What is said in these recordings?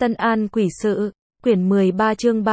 Tân An Quỷ Sự, quyển 13 chương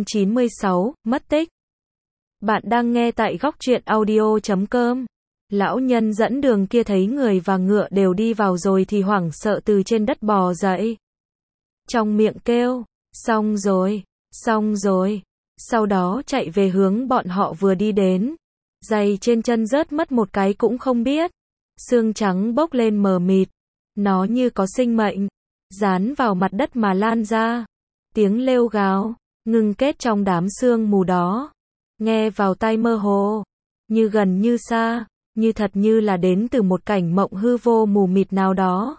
396, mất tích. Bạn đang nghe tại góc truyện audio.com. Lão nhân dẫn đường kia thấy người và ngựa đều đi vào rồi thì hoảng sợ từ trên đất bò dậy. Trong miệng kêu, xong rồi, xong rồi. Sau đó chạy về hướng bọn họ vừa đi đến. Giày trên chân rớt mất một cái cũng không biết. Xương trắng bốc lên mờ mịt. Nó như có sinh mệnh. Dán vào mặt đất mà lan ra. Tiếng lêu gào, ngưng kết trong đám sương mù đó. Nghe vào tai mơ hồ. Như gần như xa, như thật như là đến từ một cảnh mộng hư vô mù mịt nào đó.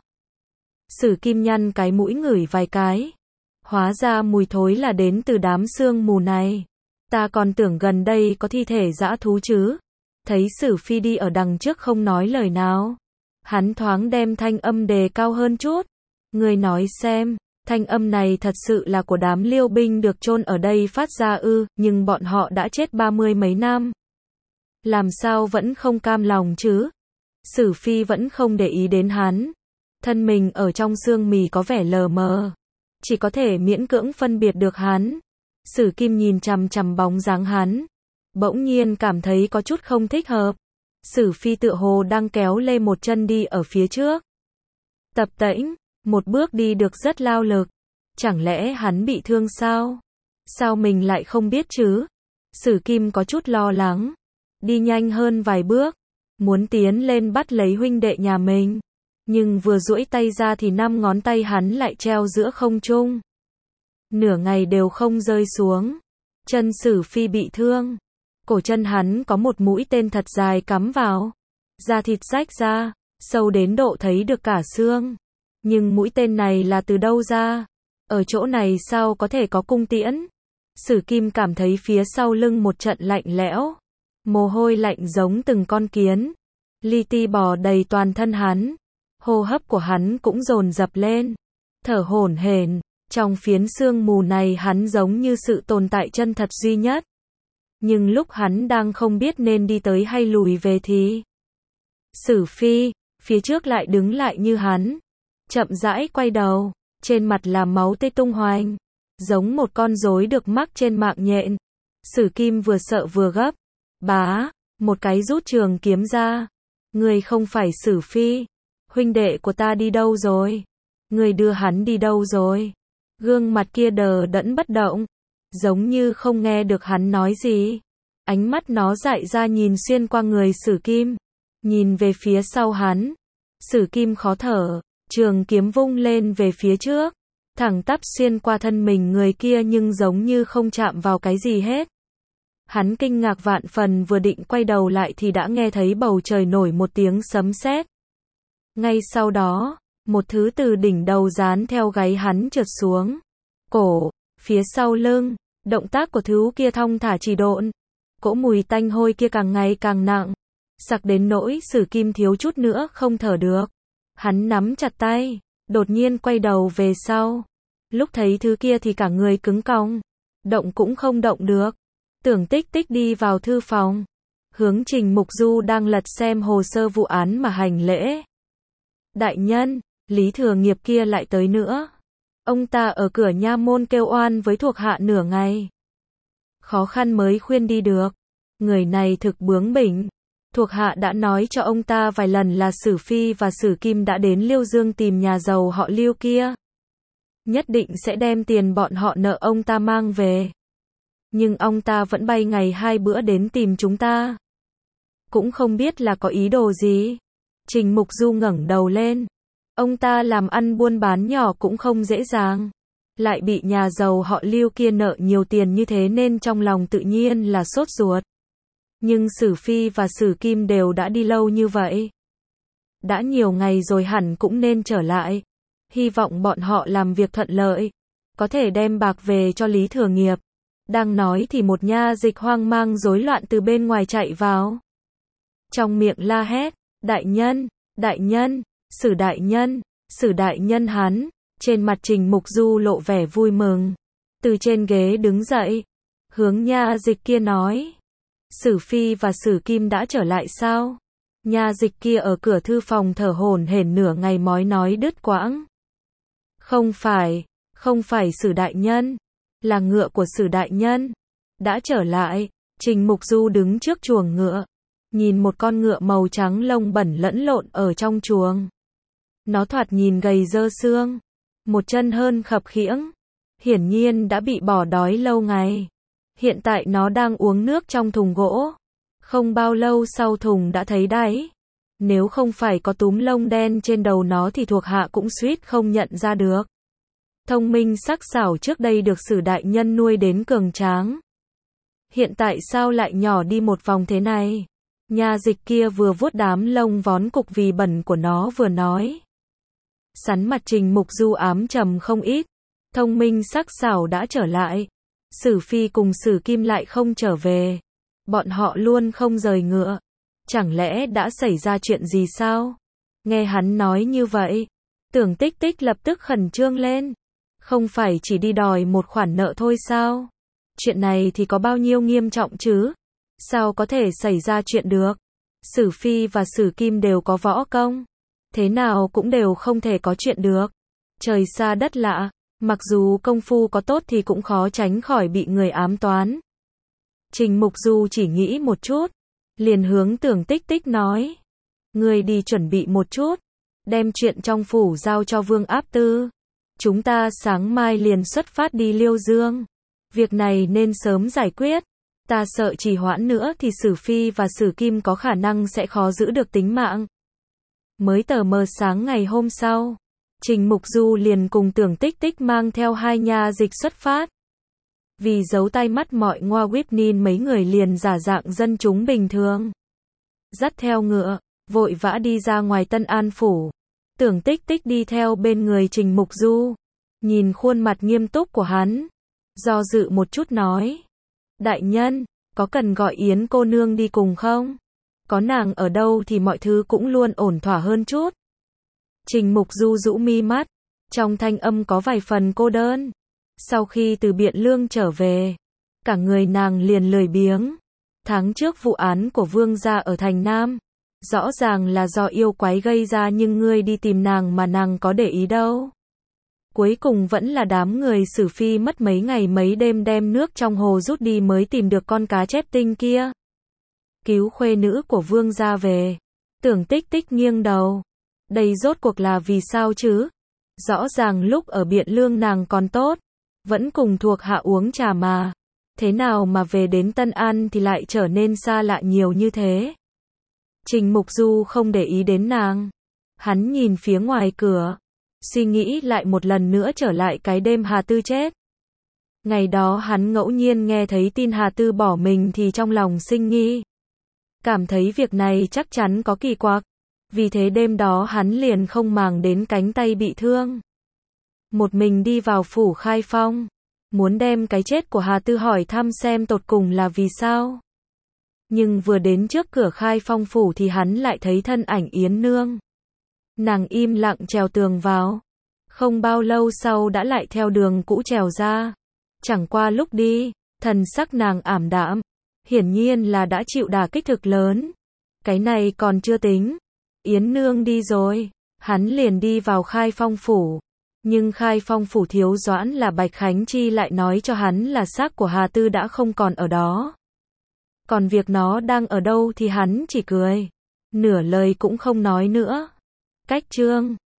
Sử Kim nhăn cái mũi ngửi vài cái. Hóa ra mùi thối là đến từ đám sương mù này. Ta còn tưởng gần đây có thi thể dã thú chứ. Thấy Sử Phi đi ở đằng trước không nói lời nào. Hắn thoáng đem thanh âm đề cao hơn chút. Người nói xem, thanh âm này thật sự là của đám liêu binh được chôn ở đây phát ra ư, nhưng bọn họ đã chết 30 mấy năm. Làm sao vẫn không cam lòng chứ? Sử Phi vẫn không để ý đến hắn. Thân mình ở trong sương mì có vẻ lờ mờ. Chỉ có thể miễn cưỡng phân biệt được hắn. Sử Kim nhìn chằm chằm bóng dáng hắn. Bỗng nhiên cảm thấy có chút không thích hợp. Sử Phi tựa hồ đang kéo lê một chân đi ở phía trước. Tập tễnh, một bước đi được rất lao lực. Chẳng lẽ hắn bị thương sao? Sao mình lại không biết chứ? Sử Kim có chút lo lắng. Đi nhanh hơn vài bước. Muốn tiến lên bắt lấy huynh đệ nhà mình. Nhưng vừa duỗi tay ra thì 5 ngón tay hắn lại treo giữa không trung. Nửa ngày đều không rơi xuống. Chân Sử Phi bị thương. Cổ chân hắn có một mũi tên thật dài cắm vào. Da thịt rách ra, sâu đến độ thấy được cả xương. Nhưng mũi tên này là từ đâu ra? Ở chỗ này sao có thể có cung tiễn? Sử Kim cảm thấy phía sau lưng một trận lạnh lẽo. Mồ hôi lạnh giống từng con kiến. Li ti bò đầy toàn thân hắn. Hô hấp của hắn cũng dồn dập lên. Thở hổn hển. Trong phiến sương mù này hắn giống như sự tồn tại chân thật duy nhất. Nhưng lúc hắn đang không biết nên đi tới hay lùi về thì Sử Phi, phía trước lại đứng lại như hắn. Chậm rãi quay đầu, trên mặt là máu tươi tung hoành. Giống một con rối được mắc trên mạng nhện. Sử Kim vừa sợ vừa gấp. Bá, một cái rút trường kiếm ra. Người không phải Sử Phi. Huynh đệ của ta đi đâu rồi? Người đưa hắn đi đâu rồi? Gương mặt kia đờ đẫn bất động. Giống như không nghe được hắn nói gì. Ánh mắt nó dại ra nhìn xuyên qua người Sử Kim. Nhìn về phía sau hắn. Sử Kim khó thở. Trường kiếm vung lên về phía trước. Thẳng tắp xuyên qua thân mình người kia nhưng giống như không chạm vào cái gì hết. Hắn kinh ngạc vạn phần vừa định quay đầu lại thì đã nghe thấy bầu trời nổi một tiếng sấm sét. Ngay sau đó, một thứ từ đỉnh đầu dán theo gáy hắn trượt xuống. Cổ, phía sau lưng, động tác của thứ kia thong thả chỉ độn. Cỗ mùi tanh hôi kia càng ngày càng nặng. Sặc đến nỗi Sử Kim thiếu chút nữa không thở được. Hắn nắm chặt tay, đột nhiên quay đầu về sau. Lúc thấy thứ kia thì cả người cứng cong. Động cũng không động được. Tưởng Tích Tích đi vào thư phòng. Hướng Trình Mục Du đang lật xem hồ sơ vụ án mà hành lễ. Đại nhân, Lý Thừa Nghiệp kia lại tới nữa. Ông ta ở cửa nha môn kêu oan với thuộc hạ nửa ngày. Khó khăn mới khuyên đi được. Người này thực bướng bỉnh. Thuộc hạ đã nói cho ông ta vài lần là Sử Phi và Sử Kim đã đến Liêu Dương tìm nhà giàu họ Liêu kia. Nhất định sẽ đem tiền bọn họ nợ ông ta mang về. Nhưng ông ta vẫn bay ngày 2 bữa đến tìm chúng ta. Cũng không biết là có ý đồ gì. Trình Mục Du ngẩng đầu lên. Ông ta làm ăn buôn bán nhỏ cũng không dễ dàng. Lại bị nhà giàu họ Liêu kia nợ nhiều tiền như thế nên trong lòng tự nhiên là sốt ruột. Nhưng Sử Phi và Sử Kim đều đã đi lâu như vậy. Đã nhiều ngày rồi hẳn cũng nên trở lại. Hy vọng bọn họ làm việc thuận lợi. Có thể đem bạc về cho Lý Thừa Nghiệp. Đang nói thì một nha dịch hoang mang rối loạn từ bên ngoài chạy vào. Trong miệng la hét. Đại nhân, đại nhân, Sử đại nhân, Sử đại nhân hắn. Trên mặt Trình Mục Du lộ vẻ vui mừng. Từ trên ghế đứng dậy. Hướng nha dịch kia nói. Sử Phi và Sử Kim đã trở lại sao? Nha dịch kia ở cửa thư phòng thở hổn hển nửa ngày mới nói đứt quãng. Không phải Sử đại nhân, là ngựa của Sử đại nhân. Đã trở lại, Trình Mục Du đứng trước chuồng ngựa, nhìn một con ngựa màu trắng lông bẩn lẫn lộn ở trong chuồng. Nó thoạt nhìn gầy rơ xương, một chân hơn khập khiễng, hiển nhiên đã bị bỏ đói lâu ngày. Hiện tại nó đang uống nước trong thùng gỗ. Không bao lâu sau thùng đã thấy đáy. Nếu không phải có túm lông đen trên đầu nó thì thuộc hạ cũng suýt không nhận ra được. Thông minh sắc sảo trước đây được Sử đại nhân nuôi đến cường tráng. Hiện tại sao lại nhỏ đi một vòng thế này? Nha dịch kia vừa vuốt đám lông vón cục vì bẩn của nó vừa nói. Sắn mặt Trình Mục Du ám trầm không ít. Thông minh sắc sảo đã trở lại. Sử Phi cùng Sử Kim lại không trở về. Bọn họ luôn không rời ngựa. Chẳng lẽ đã xảy ra chuyện gì sao? Nghe hắn nói như vậy, Tưởng Tích Tích lập tức khẩn trương lên. Không phải chỉ đi đòi một khoản nợ thôi sao? Chuyện này thì có bao nhiêu nghiêm trọng chứ? Sao có thể xảy ra chuyện được? Sử Phi và Sử Kim đều có võ công. Thế nào cũng đều không thể có chuyện được. Trời xa đất lạ, mặc dù công phu có tốt thì cũng khó tránh khỏi bị người ám toán. Trình Mục Du chỉ nghĩ một chút, liền hướng Tưởng Tích Tích nói. Người đi chuẩn bị một chút, đem chuyện trong phủ giao cho Vương Áp Tư. Chúng ta sáng mai liền xuất phát đi Liêu Dương. Việc này nên sớm giải quyết. Ta sợ trì hoãn nữa thì Sử Phi và Sử Kim có khả năng sẽ khó giữ được tính mạng. Mới tờ mờ sáng ngày hôm sau, Trình Mục Du liền cùng Tưởng Tích Tích mang theo hai nha dịch xuất phát. Vì giấu tai mắt mọi ngoa quýp nên mấy người liền giả dạng dân chúng bình thường. Dắt theo ngựa, vội vã đi ra ngoài Tân An Phủ. Tưởng Tích Tích đi theo bên người Trình Mục Du. Nhìn khuôn mặt nghiêm túc của hắn. Do dự một chút nói. Đại nhân, có cần gọi Yến cô nương đi cùng không? Có nàng ở đâu thì mọi thứ cũng luôn ổn thỏa hơn chút. Trình Mục Du rũ mi mắt. Trong thanh âm có vài phần cô đơn. Sau khi từ Biện Lương trở về, cả người nàng liền lười biếng. Tháng trước vụ án của Vương gia ở thành Nam, rõ ràng là do yêu quái gây ra nhưng ngươi đi tìm nàng mà nàng có để ý đâu. Cuối cùng vẫn là đám người Sử Phi mất mấy ngày mấy đêm đem nước trong hồ rút đi mới tìm được con cá chép tinh kia. Cứu khuê nữ của Vương gia về. Tưởng Tích Tích nghiêng đầu. Đây rốt cuộc là vì sao chứ? Rõ ràng lúc ở Biện Lương nàng còn tốt. Vẫn cùng thuộc hạ uống trà mà. Thế nào mà về đến Tân An thì lại trở nên xa lạ nhiều như thế? Trình Mục Du không để ý đến nàng. Hắn nhìn phía ngoài cửa. Suy nghĩ lại một lần nữa trở lại cái đêm Hà Tư chết. Ngày đó hắn ngẫu nhiên nghe thấy tin Hà Tư bỏ mình thì trong lòng sinh nghi. Cảm thấy việc này chắc chắn có kỳ quặc. Vì thế đêm đó hắn liền không màng đến cánh tay bị thương. Một mình đi vào phủ Khai Phong. Muốn đem cái chết của Hà Tư hỏi thăm xem tột cùng là vì sao. Nhưng vừa đến trước cửa Khai Phong phủ thì hắn lại thấy thân ảnh Yến Nương. Nàng im lặng trèo tường vào. Không bao lâu sau đã lại theo đường cũ trèo ra. Chẳng qua lúc đi, thần sắc nàng ảm đạm. Hiển nhiên là đã chịu đả kích thực lớn. Cái này còn chưa tính. Yến Nương đi rồi, hắn liền đi vào Khai Phong phủ. Nhưng Khai Phong phủ thiếu doãn là Bạch Khánh Chi lại nói cho hắn là xác của Hà Tư đã không còn ở đó. Còn việc nó đang ở đâu thì hắn chỉ cười. Nửa lời cũng không nói nữa. Cách chương